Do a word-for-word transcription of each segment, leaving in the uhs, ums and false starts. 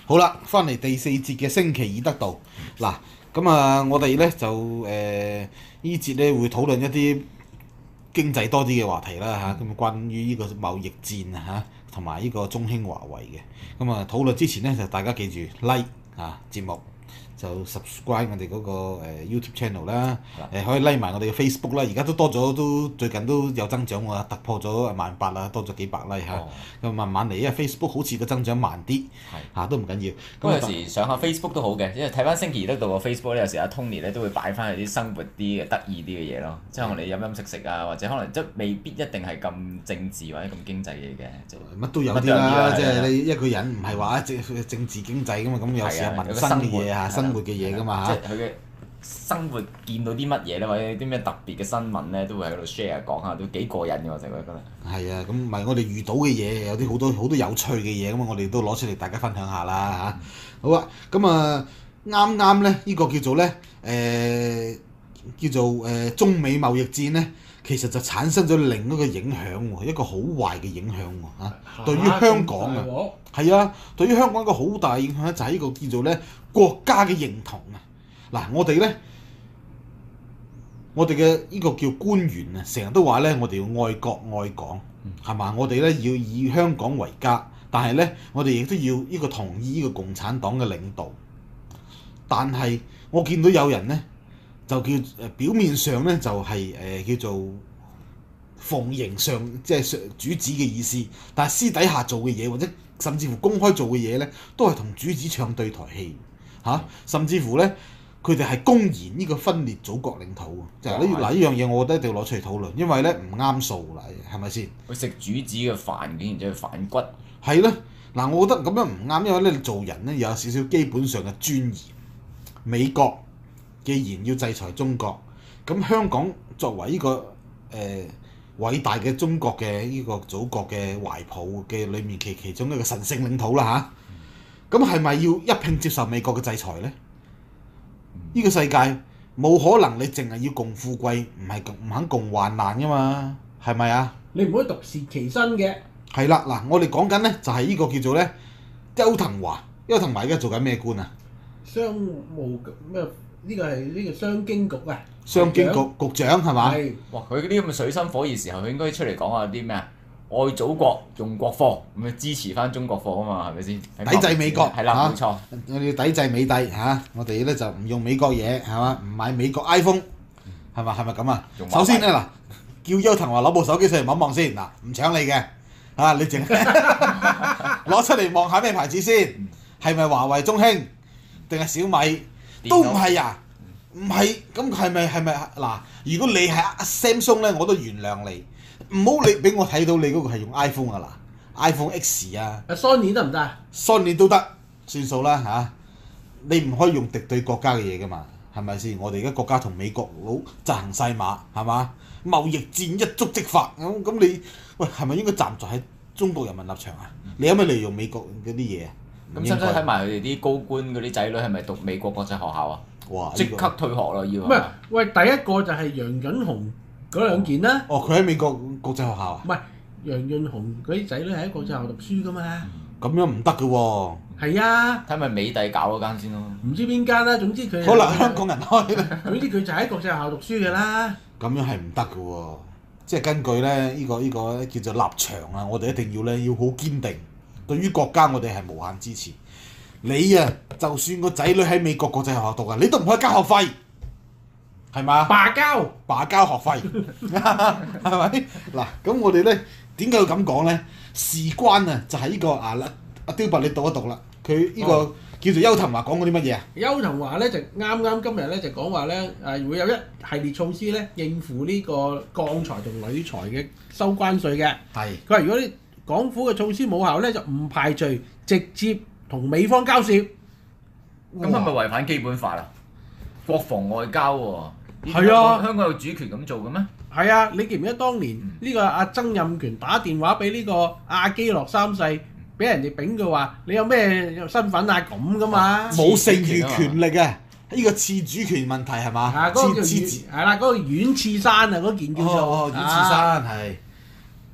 好啦，翻嚟第四節嘅星期二得到嗱，咁啊，我哋咧就誒、呃、呢節咧會討論一啲經濟多啲嘅話題啦嚇，咁、啊、關於呢個貿易戰啊嚇，同埋呢個中興華為嘅，咁啊討論之前咧就大家記住 like 啊節目。就 subscribe 我哋嗰個 YouTube channel 啦，誒可以 like 埋我哋嘅 Facebook 啦，而家都多咗，都最近都有增長喎，突破咗萬八啦，多咗幾百 like 嚇，咁慢慢嚟，因為 Facebook 好似個增長慢啲，嚇都唔緊要。 咁有時上下 Facebook 都好嘅，因為睇翻星期二得到個 Facebook 咧，有時阿 Tony 咧都會擺翻啲生活啲嘅得意啲嘅嘢咯，即係我哋飲飲食食啊，或者可能即係未必一定係咁政治或者咁經濟嘢嘅， 乜都有啲啦，即係你一個人唔係話政政治經濟噶嘛，咁有時係民生嘅嘢嚇，生活嘅嘢噶嘛嚇。 即係佢嘅生活見到啲乜嘢咧，或者啲咩特別嘅新聞咧，都會喺度 share 講下，都幾過癮嘅我成日覺得。 係啊，咁唔係我哋遇到嘅嘢，有啲好多好多有趣嘅嘢，咁我哋都攞出嚟大家分享下啦嚇。嗯、好啊，咁啊啱啱咧呢個叫做咧誒、呃、叫做誒、呃、中美貿易戰咧，其實就產生咗另一個影響喎，一個好壞嘅影響喎嚇。啊、對於香港啊，係啊，對於香港一個好大影響咧，就係呢個叫做咧國家嘅認同啊。嗱，我哋咧，我哋嘅呢個叫官員啊，成日都話咧，我哋要愛國愛港，係嘛？我哋咧要以香港為家，但係咧，我哋亦都要呢個同意呢個共產黨嘅領導。但係我見到有人咧，就叫誒表面上咧就係、是、誒、呃、叫做奉迎上即係上主子嘅意思，但係私底下做嘅嘢或者甚至乎公開做嘅嘢咧，都係同主子唱對台戲嚇、啊，甚至乎咧。佢哋係公然呢個分裂祖國領土喎，就係呢嗱呢樣嘢，我覺得一定要攞出嚟討論，因為咧唔啱數啦，係咪先？ 佢食主子嘅飯，竟然就係反骨。 係咯，嗱，我覺得咁樣唔啱，因為咧你做人咧有少少基本上嘅尊嚴。美國既然要制裁中國，咁香港作為呢、這個誒、呃、偉大嘅中國嘅呢個祖國嘅懷抱嘅裏面其其中一個神聖領土啦吓，咁係咪要一併接受美國嘅制裁咧？呢個世界冇可能你淨係要共富貴，唔係唔肯共患難噶嘛，係咪啊？ 你唔可以獨善其身嘅。係啦，嗱，我哋講緊咧就係呢個叫做咧邱騰華，邱騰華而家做緊咩官啊？ 商務咩？呢個係呢個商經局啊。 商經局局長係嘛？ 係。哇！佢嗰啲咁嘅水深火熱時候，佢應該出嚟講下啲咩啊？愛祖國用國貨，咁咪支持翻中國貨啊嘛，係咪先？ 抵制美國， 係啦，冇錯。 我哋要抵制美帝嚇、啊，我哋咧就唔用美國嘢係嘛，唔買美國 iPhone 係嘛，係咪咁啊？首先咧嗱，叫邱騰華攞部手機上嚟望望先，嗱唔搶你嘅嚇，你淨攞出嚟望下咩牌子先，係咪華為、中興定係小米？都唔係啊，唔係咁係咪係咪嗱？如果你係 Samsung 咧，我都原諒你。唔好你俾我睇到你嗰個係用 iPhone 啊嗱 ，iPhone X 啊 ，Sony 得唔得啊 ？Sony 都得，算數啦嚇。你唔可以用敵對國家嘅嘢噶嘛，係咪先？我哋而家國家同美國佬執行晒馬，係嘛？貿易戰一觸即發咁咁你，喂係咪應該站在喺中國人民立場啊？你有咩利用美國嗰啲嘢啊？ 咁使唔使睇埋佢哋啲高官嗰啲仔女係咪讀美國國際學校啊？哇！即刻退學啦要。 唔係，喂，第一個就係楊潤雄。嗰兩件啦。 哦，佢喺美國國際學校啊？ 唔係，楊潤雄嗰啲仔女喺國際學校讀書噶嘛。 咁樣唔得嘅喎。 係啊。 睇咪美帝搞嗰間先咯。 唔知邊間啦，總之佢。 可能香港人開啦。 總之佢就喺國際學校讀書嘅啦。 咁樣係唔得嘅喎，即係根據咧呢個呢個叫做立場啊，我哋一定要咧要好堅定，對於國家我哋係無限支持。你啊，就算個仔女喺美國國際學校讀啊，你都唔可以交學費。係嘛？ 罷交， 罷交學費，係咪？嗱，咁我哋咧點解要咁講咧？事關啊，就係呢個啊阿雕伯，你讀一讀啦。佢呢個叫做邱騰華講嗰啲乜嘢啊？ 邱騰華咧就啱啱今日咧就講話咧誒會有一系列措施咧應付呢個鋼材同鋁材嘅收關稅嘅。係。佢話如果啲港府嘅措施冇效咧，就唔排除直接同美方交涉。咁係咪違反基本法啊？國防外交喎。 係啊， 香港有主權咁做嘅咩？ 係啊，你記唔記得當年呢、嗯、個阿曾蔭權打電話俾呢個阿基諾三世，俾人哋丙佢話你有咩身份啊咁噶嘛？ 冇剩餘權力啊！呢個次主權問題係嘛？ 係嗰個叫係啦，嗰個阮次山啊，嗰件叫做哦，阮次山係。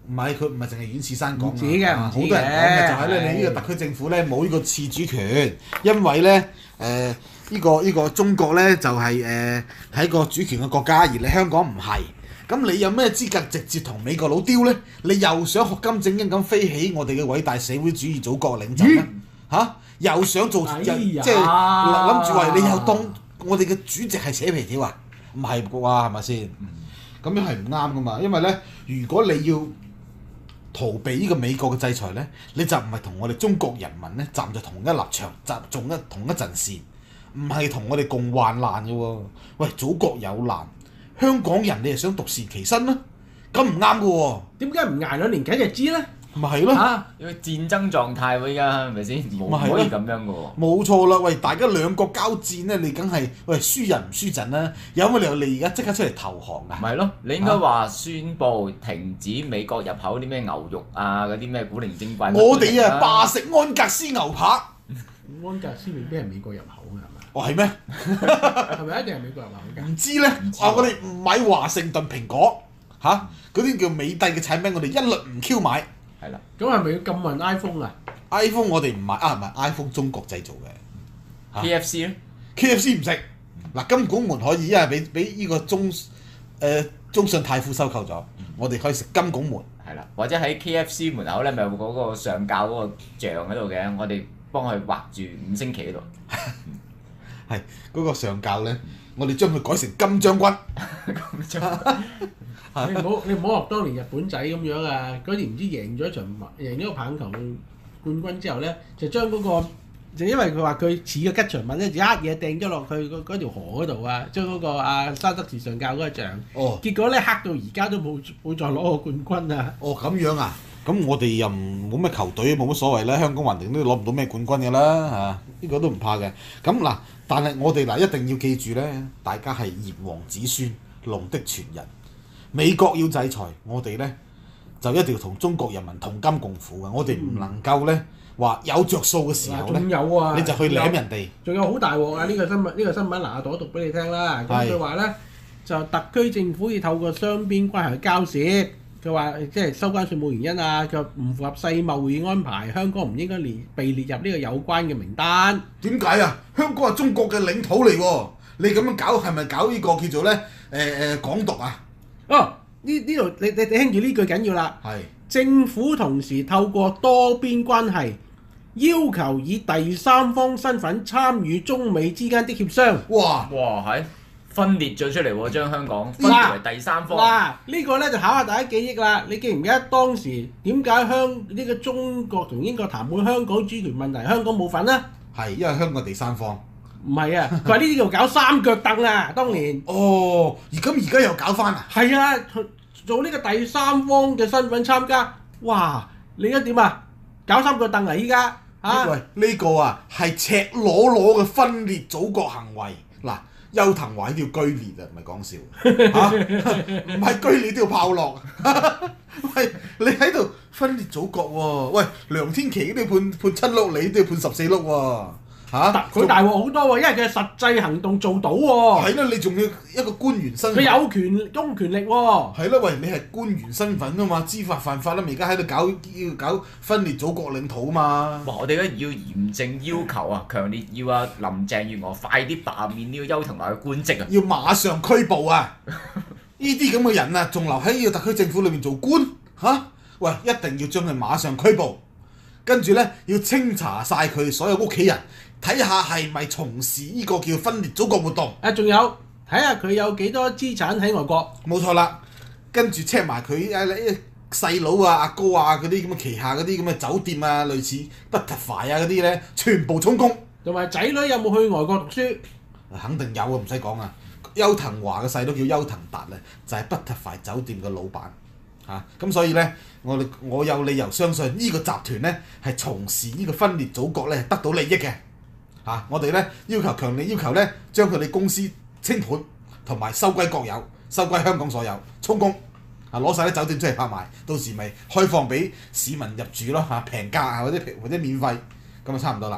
唔係佢唔係淨係阮次山講唔止嘅啊， 唔止好多人講嘅就係咧， 係你呢個特區政府咧冇呢個自主權，因為咧誒呢個呢個中國咧就係誒係一個主權嘅國家，而你香港唔係。咁你有咩資格直接同美國佬丟咧？你又想學金正恩咁飛起我哋嘅偉大社會主義祖國領袖咧？嚇、又想做、 哎、呀即係諗住話你又當我哋嘅主席係扯皮條啊？唔係啩？係咪先？咁樣係唔啱噶嘛？因為咧，如果你要逃避呢個美國嘅制裁咧，你就唔係同我哋中國人民咧站在同一立場，站同一同一陣線，唔係同我哋共患難嘅喎。喂，祖國有難。香港人你係想獨善其身啦，咁唔啱嘅喎。 點解唔捱兩年幾就知咧？ 咪係咯， 嚇！ 因為戰爭狀態喎，依家係咪先？冇咪係咯可以咁樣嘅喎。 冇錯啦，喂，大家兩國交戰咧，你梗係喂輸人唔輸陣啦。有乜理由你而家即刻出嚟投降啊？ 咪係咯，你應該話宣布停止美國入口啲咩牛肉啊，嗰啲咩古靈精怪。 我哋啊罷食安格斯牛扒。 安格斯未必係美國入口嘅係嘛？ 哦係咩？ 係咪一定係美國入口㗎？ 唔知咧，啊我哋唔買華盛頓蘋果嚇，嗰啲叫美帝嘅產品，我哋一律唔 Q 買。 係啦。 咁係咪要禁運 iPhone 啊 iPhone 我哋唔買啊，唔係 iPhone 中國製造嘅。 K F C 咧 K F C 唔食。嗱金管門可以，因為俾俾呢個中誒、呃、中信泰富收購咗，我哋可以食金拱門。 係啦，或者喺 K F C 門口咧，咪有嗰個上校嗰個像喺度嘅，我哋幫佢畫住五星旗喺度。 係嗰、那個上校咧，我哋將佢改成金將軍。 咁就你唔好你唔好學當年日本仔咁樣啊！嗰年唔知贏咗一場贏咗個棒球冠軍之後咧，就將嗰、個就因為佢話佢似個吉祥物咧，就一嘢掟咗落去嗰嗰條河嗰度啊，將嗰個阿沙德士上校嗰個像。 哦。 結果咧黑到而家都冇冇再攞個冠軍啊！ 哦咁樣啊？咁我哋又唔冇咩球隊，冇乜所謂啦。香港橫掂都攞唔到咩冠軍㗎啦嚇，呢、呢個都唔怕嘅。咁嗱，但係我哋嗱一定要記住咧，大家係炎黃子孫，龍的傳人。美國要制裁我哋咧，就一定要同中國人民同甘共苦嘅。我哋唔能夠咧話有着數嘅時候咧， 仲有啊， 你就去舐人哋。 仲有好大鑊啊！呢、呢個新聞呢、呢個新聞嗱，阿朵讀俾你聽啦。咁佢話咧，就特區政府要透過雙邊關係去交涉。佢話即係收關稅冇原因啊，佢話唔符合世貿易安排，香港唔應該列被列入呢個有關嘅名單。 點解啊？香港係中國嘅領土嚟喎，你咁樣搞係咪搞呢個叫做咧誒誒港獨啊？ 哦，呢呢度你你你聽住呢句緊要啦。 係。 政府同時透過多邊關係，要求以第三方身份參與中美之間的協商。 哇！ 哇係分裂咗出嚟喎，將香港分裂為第三方。 嗱，呢個咧就考下大家記憶啦。你記唔記得當時點解香呢個中國同英國談判香港主權問題，香港冇份啊？ 係因為香港第三方。 唔係啊，佢話呢啲叫搞三腳凳啊，當年。 哦，而咁而家又搞翻啊？ 係啊，做呢個第三方嘅身份參加，哇！你而家點啊？搞三腳凳啊！依家嚇。 喂，呢、個啊係赤裸裸嘅分裂祖國行為。嗱，邱騰華呢條居裂啊，唔係講笑嚇，唔係居裂都要炮落。喂，你喺度分裂祖國喎、喂，梁天琦都要判判七碌，你都要判十四碌喎。嚇！ 佢大鑊好多喎，因為佢係實際行動做到喎。 係啦，你仲要一個官員身佢份。 有權公權力喎。 係啦，喂，你係官員身份啊嘛，知法犯法啦，而家喺度搞要搞分裂祖國領土啊嘛。 哇！我哋而家要嚴正要求啊，強烈要啊林鄭月娥快啲罷免呢個邱騰華嘅官職啊！ 要馬上拘捕啊！呢啲咁嘅人啊，仲留喺呢個特區政府裏面做官嚇、啊？喂，一定要將佢馬上拘捕，跟住咧要清查晒佢所有屋企人。睇下係咪從事呢個叫分裂祖國活動？ 啊，仲有睇下佢有幾多資產喺外國。 冇錯啦，跟住 check 埋佢誒細佬啊、阿哥啊嗰啲咁嘅旗下嗰啲咁嘅酒店啊，類似 Butterfly 啊嗰啲咧，全部充公。 同埋仔女有冇去外國讀書？ 肯定有啊，唔使講啊。邱騰華嘅細佬叫邱騰達啊，就係 Butterfly 酒店嘅老闆。嚇咁、啊、所以咧，我哋我有理由相信呢個集團咧係從事呢個分裂祖國咧得到利益嘅。嚇、啊！我哋咧要求強烈要求咧，將佢哋公司清盤同埋收歸國有，收歸香港所有，充公啊！攞晒啲酒店出嚟拍賣，到時咪開放俾市民入住咯嚇，平價啊或者或者免費，咁就差唔多啦。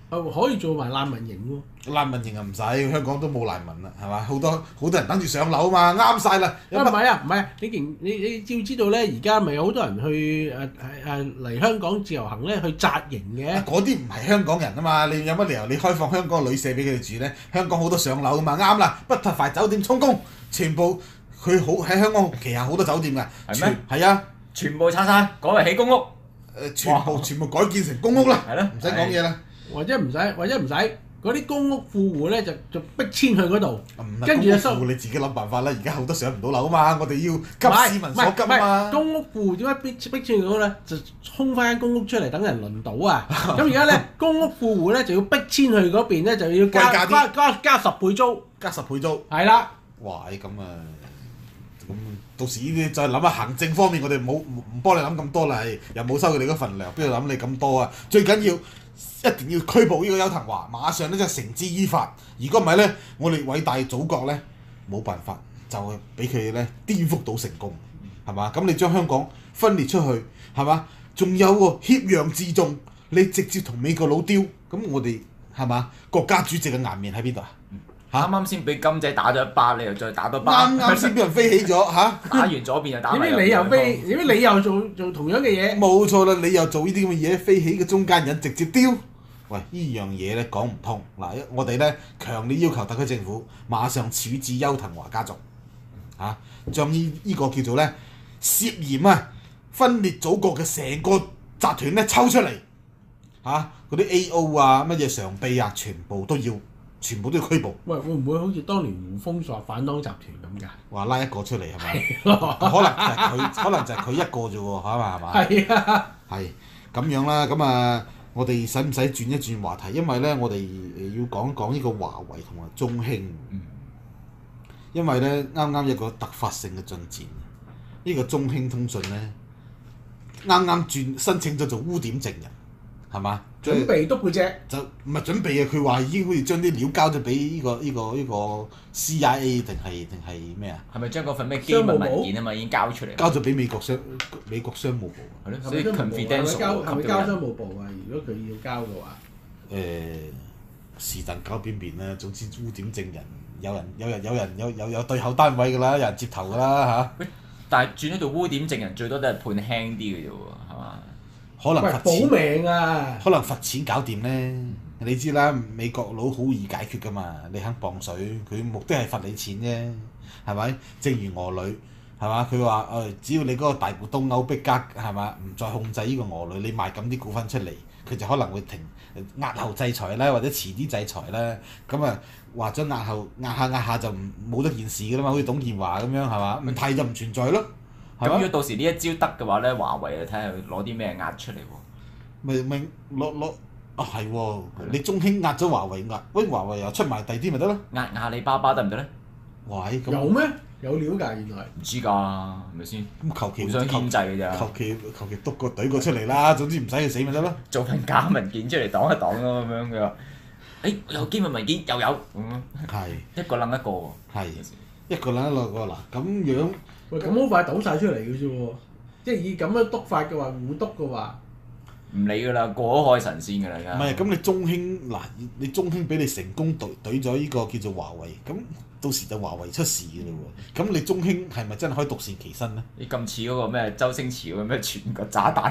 可以做埋難民營喎。 難民營啊唔使，香港都冇難民啦，係嘛？好多好多人等住上樓啊嘛，啱晒啦。 啊唔係啊唔係啊，你既你你照知道咧，而家咪有好多人去誒誒嚟香港自由行咧，去紮營嘅。 嗰啲唔係香港人啊嘛，你有乜理由你開放香港嘅旅社俾佢哋住咧？香港好多上樓啊嘛，啱啦，不特快酒店充公，全部佢好喺香港旗下好多酒店㗎。 係咩？ 係啊， 全部拆晒，改為起公屋。 誒全部全部改建成公屋啦， 係咯， 唔使講嘢啦。 或者唔使，或者唔使，嗰啲公屋富戶咧就就逼遷去嗰度， 唔係跟住就收公屋戶你自己諗辦法啦。而家好多上唔到樓啊嘛，我哋要急市民所急啊唔係嘛。 公屋戶點解逼逼遷去嗰度咧？就空翻間公屋出嚟等人輪到啊！咁而家咧公屋富戶咧就要逼遷去嗰邊咧，就要加貴價啲加加加十倍租， 加十倍租。 係啦。 哇！咁啊，咁到時呢啲再諗下行政方面，我哋冇唔唔幫你諗咁多啦，係又冇收佢哋嗰份糧，邊度諗你咁多啊？最緊要一定要拘捕呢個邱騰華，馬上咧就繩之於法。如果唔係咧，我哋偉大祖國咧冇辦法，就係俾佢哋咧顛覆到成功，係嘛？咁你將香港分裂出去，係嘛？仲有喎挾洋自重，你直接同美國佬丟，咁我哋係嘛？國家主席嘅顏面喺邊度啊？ 啱啱先俾金仔打咗一巴，你又再打多巴。 啱啱先俾人飛起咗嚇。 打完左邊又打埋右邊。 點解你又飛？點解你又做做同樣嘅嘢？ 冇錯啦，你又做呢啲咁嘅嘢，飛起嘅中間人直接丟。喂，呢樣嘢咧講唔通嗱，我哋咧強烈要求特區政府馬上處置邱騰華家族，嚇、啊，將呢呢個叫做咧涉嫌啊分裂祖國嘅成個集團咧抽出嚟，嚇嗰啲 A O 啊乜嘢常秘啊，全部都要全部都要拘捕。 喂，會唔會好似當年胡風說反黨集團咁㗎？ 話拉一個出嚟係咪？可能就係佢，可能就係佢一個啫喎，係嘛係嘛？ 係啊， 係咁樣啦，咁啊。我哋使唔使轉一轉話題？因為咧，我哋要講講呢個華為同埋中興。 嗯、 因為咧，啱啱有個突發性嘅進展，呢、這個中興通訊咧，啱啱轉申請咗做污點證人，係嘛？ 準備篤背脊。 就唔係準備啊！佢話已經好似將啲料交咗俾呢個呢、這個呢、這個 C I A 定係定係咩啊？ 係咪將嗰份咩機密文件啊嘛已經交出嚟？ 交咗俾美國商美國商務部。 係咯，所以 confidential 交係咪交商務務部啊？如果佢要交嘅話， 誒是但交邊邊啦。總之污點證人有人有人有人有有有對口單位㗎啦，有人接頭㗎啦嚇。 但係轉咗做污點證人，最多都係判輕啲嘅啫喎，係嘛？ 可能罰保錢， 命啊！ 可能罰錢搞掂咧。你知啦，美國佬好易解決㗎嘛。你肯磅水，佢目的係罰你錢啫，係咪？正如俄女係嘛？佢話誒，只要你嗰個大股東歐碧格係嘛，唔再控制呢個俄女，你賣咁啲股份出嚟，佢就可能會停押後制裁啦，或者遲啲制裁啦。咁啊，話咗押後壓下壓下就唔冇咗件事㗎啦嘛，好似董建華咁樣係嘛？唔提就唔存在咯。 咁如果到時呢一招得嘅話咧，華為啊睇下佢攞啲咩壓出嚟喎？ 咪咪攞攞啊係喎！你中興壓咗華為壓，喂華為又出埋第啲咪得咯？ 壓阿里巴巴得唔得咧？ 喂，咁有咩？有料㗎原來。 唔知㗎，係咪先？ 咁求其互相牽制嘅咋？ 求其求其篤個隊個出嚟啦，總之唔使佢死咪得咯。 做份假文件出嚟擋一擋咯咁樣佢話，誒有機密文件又有咁樣， 係一個撚一個喎。 係一個撚一個個嗱咁樣。 喂，咁好快倒晒出嚟嘅啫喎！即係以咁樣督法嘅話，互督嘅話， 唔理㗎啦，過咗海神仙㗎啦而家。 唔係咁，你中興嗱，你中興俾你成功懟懟咗呢個叫做華為，咁到時就華為出事㗎啦喎。咁你中興係咪真係可以獨善其身咧？ 你咁似嗰個咩周星馳嗰個咩全國炸彈，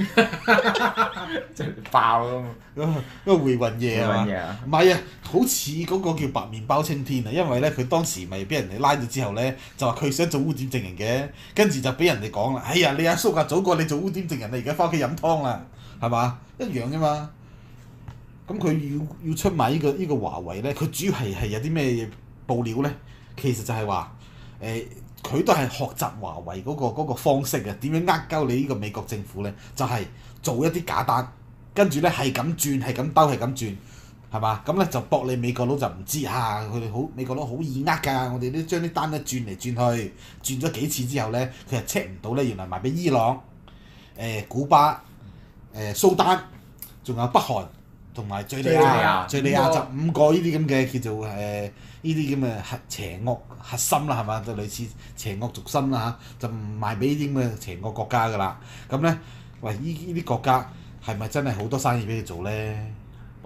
即係爆咯！ 嗰個回魂夜係嘛？ 回魂夜啊唔係啊，好似嗰個叫白面包青天啊，因為咧佢當時咪俾人哋拉咗之後咧，就話佢想做污點證人嘅，跟住就俾人哋講啦，哎呀你阿叔啊早過你做污點證人，你而家翻屋企飲湯啦，係嘛？一樣啫嘛。咁佢要要出賣呢個呢個華為咧，佢主要係係有啲咩報料咧？其實就係話誒，佢都係學習華為嗰個嗰個方式嘅，點樣呃鳩你呢個美國政府咧？就係做一啲假單，跟住咧係咁轉，係咁兜，係咁轉，係嘛？咁咧就博你美國佬就唔知嚇，佢哋好美國佬好易呃㗎。我哋都將啲單咧轉嚟轉去，轉咗幾次之後咧，佢就 check 唔到咧，原來賣俾伊朗、誒古巴、誒蘇丹，仲有北韓。同埋敍利亞，敍利亞就五個呢啲咁嘅叫做誒呢啲咁嘅核邪惡核心啦，係嘛？就類似邪惡軸心啦嚇，就唔賣俾呢啲咁嘅邪惡國家㗎啦。咁咧，喂，呢呢啲國家係咪真係好多生意俾佢做咧？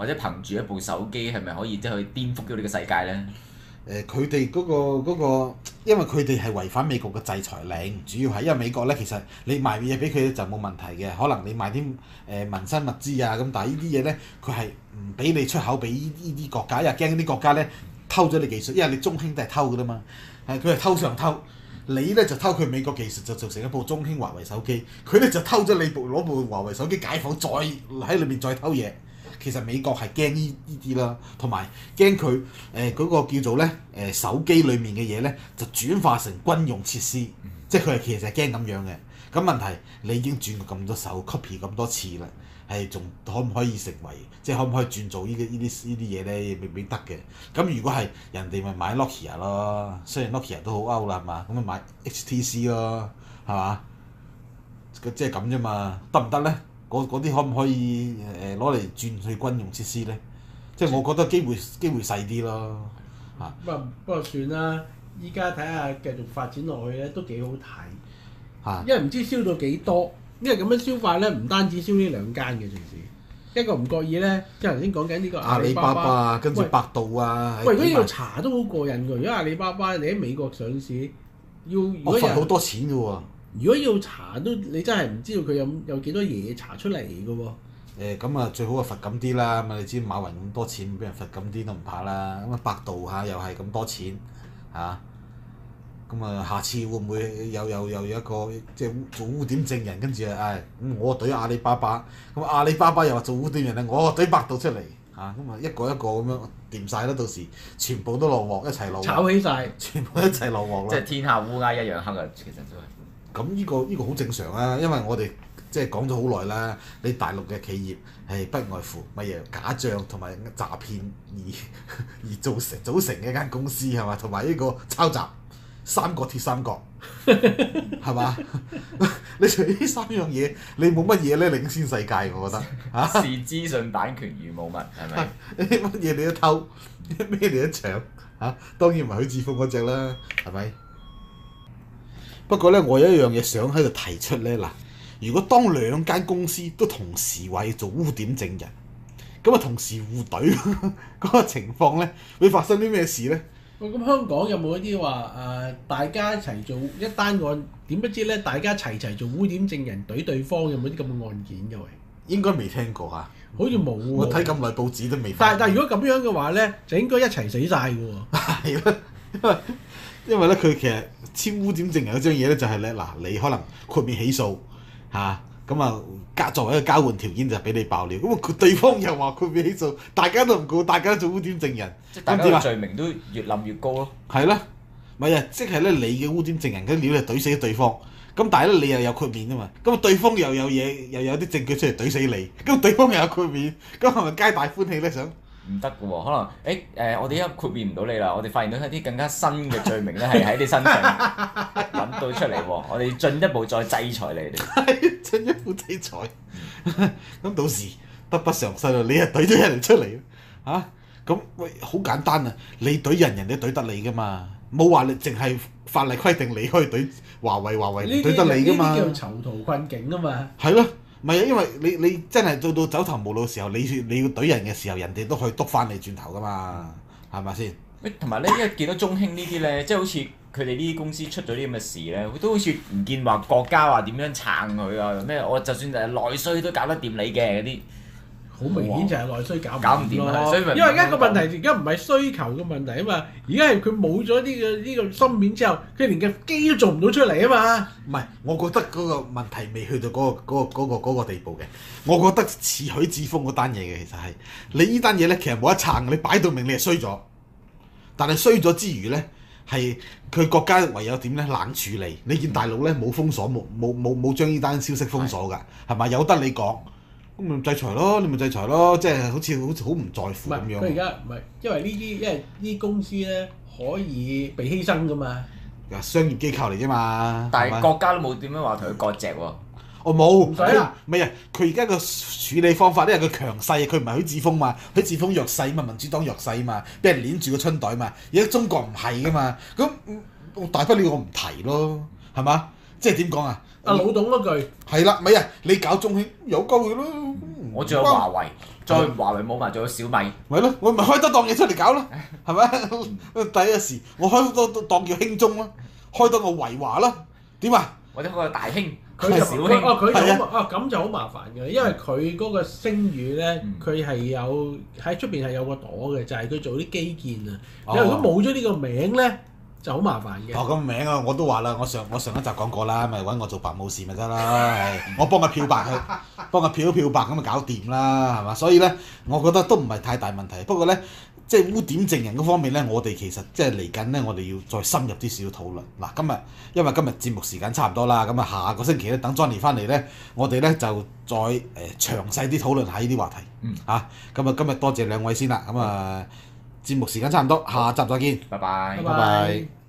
或者憑住一部手機係咪可以即係去顛覆咗呢個世界咧？ 誒佢哋嗰個嗰、嗰個，因為佢哋係違反美國嘅制裁令，主要係因為美國咧，其實你賣嘢俾佢咧就冇問題嘅，可能你賣啲誒、呃、民生物資啊咁，但係呢啲嘢咧佢係唔俾你出口俾呢呢啲國家，因為驚啲國家咧偷咗你技術，因為你中興都係偷㗎啦嘛，係佢係偷上偷，你咧就偷佢美國技術就做成一部中興華為手機，佢咧就偷咗你部攞部華為手機解放，再喺裏面再偷嘢。其實美國係驚呢呢啲啦，同埋驚佢誒嗰個叫做咧誒、呃、手機裡面嘅嘢咧，就轉化成軍用設施，嗯、即係佢係其實係驚咁樣嘅。咁問題你已經轉過咁多手 copy 咁多次啦，係仲可唔可以成為即係可唔可以轉做呢啲呢啲呢啲嘢咧？未必得嘅。咁如果係人哋咪買 Nokia 咯，雖然 Nokia 都好 out 啦，係嘛？咁咪買 H T C 咯，係嘛？即係咁啫嘛，得唔得咧？嗰啲可唔可以誒攞嚟轉去軍用設施咧？即係我覺得機會機會細啲咯嚇。 不過不過算啦，依家睇下繼續發展落去咧都幾好睇嚇，因為唔知燒到幾多，因為咁樣燒法咧唔單止燒呢兩間嘅城市，一個唔覺意咧，即係頭先講緊呢個阿里巴巴啊，跟住百度啊。 喂，如果要查都好過癮㗎，如果阿里巴巴你喺美國上市，要如果罰好多錢㗎喎。 如果要查都，你真係唔知道佢有有幾多嘢查出嚟嘅喎。 誒咁啊，最好啊罰咁啲啦。咁啊，你知馬雲咁多錢，俾人罰咁啲都唔怕啦。咁啊，百度嚇又係咁多錢嚇。咁啊，下次會唔會有有有有一個即係做污點證人，跟住啊，唉咁我懟阿里巴巴，咁阿里巴巴又話做污點人咧，我懟百度出嚟嚇，咁啊一個一個咁樣掂晒啦，到時全部都落鑊，一齊落鑊。 炒起晒， 全部一齊落鑊啦。 即係天下烏鴉一樣黑啊！其實都係。 咁呢、呢個呢、呢個好正常啊，因為我哋即係講咗好耐啦，你大陸嘅企業係不外乎咪由假帳同埋詐騙而而造成組成嘅一間公司係嘛，同埋呢個抄襲三個鐵三角係嘛？你除呢三樣嘢，你冇乜嘢咧領先世界，我覺得嚇。 視資訊版權如無物係咪？ 乜嘢你都偷，咩你都搶嚇？當然唔係許智峰嗰隻啦，係咪？不過咧，我有一樣嘢想喺度提出咧，嗱，如果當兩間公司都同時話要做污點證人，咁啊同時互懟嗰個情況咧，會發生啲咩事咧？ 喂，咁香港有冇一啲話誒，大家一齊做一單案，點不知咧，大家齊齊做污點證人懟對方，有冇啲咁嘅案件嘅喂？ 應該未聽過嚇， 好似冇喎。 我睇咁耐報紙都未。 但係但係如果咁樣嘅話咧，就應該一齊死晒嘅喎。 係啦，因為因為咧佢其實簽污點證人嗰張嘢咧就係咧嗱，你可能豁免起訴嚇，咁啊交作為一個交換條件就係俾你爆料，咁啊佢對方又話豁免起訴，大家都唔告，大家都做污點證人， 即係大家嘅罪名都越冧越高咯。 係啦，咪啊，即係咧你嘅污點證人嗰啲料就懟死咗對方，咁但係咧你又有豁免啊嘛，咁啊對方又有嘢又有啲證據出嚟懟死你，咁對方又有豁免，咁係咪皆大歡喜咧想？ 唔得嘅喎，可能誒誒、欸呃，我哋而家豁免唔到你啦，我哋發現到一啲更加新嘅罪名咧，係喺你身上揾到出嚟喎，我哋進一步再制裁你哋。 係進一步制裁，咁到時得不償失啦！你又懟咗人哋出嚟嚇，咁、啊、喂好簡單啊！你懟人，人哋懟得你噶嘛，冇話你淨係法例規定你可以懟華為，華為唔懟得你噶嘛。 呢啲叫囚徒困境啊嘛。 係咯。唔係啊，因為你你真係到到走投無路嘅時候，你你要懟人嘅時候，人哋都可以督翻你轉頭噶嘛，係咪先？ 誒，同埋咧，因為見到中興呢啲咧，即係好似佢哋呢啲公司出咗啲咁嘅事咧，佢都好似唔見話國家話點樣撐佢啊咩？我就算誒內需都搞得掂你嘅嗰啲。 好明顯就係內需搞唔搞唔掂咯， 因為而家個問題而家唔係需求嘅問題啊嘛，而家係佢冇咗呢個呢個芯片之後，佢連個機都做唔到出嚟啊嘛。 唔係，我覺得嗰個問題未去到嗰個嗰個嗰個嗰個地步嘅。我覺得似許智峰嗰單嘢嘅，其實係你呢單嘢咧，其實冇得撐，你擺到明你係衰咗。但係衰咗之餘咧，係佢國家唯有點咧冷處理。你見大陸咧冇封鎖，冇冇冇冇將呢單消息封鎖㗎，係咪？有得你講。咁咪制裁咯，你咪制裁咯，即係好似好似好唔在乎咁樣。 佢而家唔係，因為呢啲因為呢啲公司咧可以被犧牲噶嘛。 商業機構嚟啫嘛。 但係國家都冇點樣話同佢割席喎。 我冇。唔使啦。 唔係啊，佢而家個處理方法咧，佢強勢，佢唔係許智峰嘛，許智峰弱勢嘛，民主黨弱勢嘛，俾人攆住個春袋嘛。而家中國唔係噶嘛，咁我大不了我唔提咯，係嘛？即係點講啊？ 阿老董嗰句係啦，咪啊！你搞中興有鳩佢咯，唔我仲有華為，再華為冇埋，仲有小米。 咪咯，我咪開多檔嘢出嚟搞咯，係咪？第一時我開多檔叫興中啦，開多個維華啦，點啊？ 或者嗰個大興， 佢就小興。 哦，佢就好啊，咁就好麻煩嘅，因為佢嗰個聲譽咧，佢係有喺出邊係有個朵嘅，就係佢做啲基建啊。你如果冇咗呢個名咧，就好麻煩嘅。 哦，咁名啊，我都話啦，我上我上一集講過啦，咪揾我做白武士咪得啦，係我幫佢漂白佢，幫佢漂一漂白咁咪搞掂啦，係嘛？所以咧，我覺得都唔係太大問題。不過咧，即係污點證人嗰方面咧，我哋其實即係嚟緊咧，我哋要再深入啲少少討論。嗱，今日因為今日節目時間差唔多啦，咁啊下個星期咧，等 Johnny 翻嚟咧，我哋咧就再誒、呃、詳細啲討論下呢啲話題。 嗯。 嚇，咁啊今日多謝兩位先啦，咁啊節目時間差唔多，下集再見。 拜拜。 拜拜。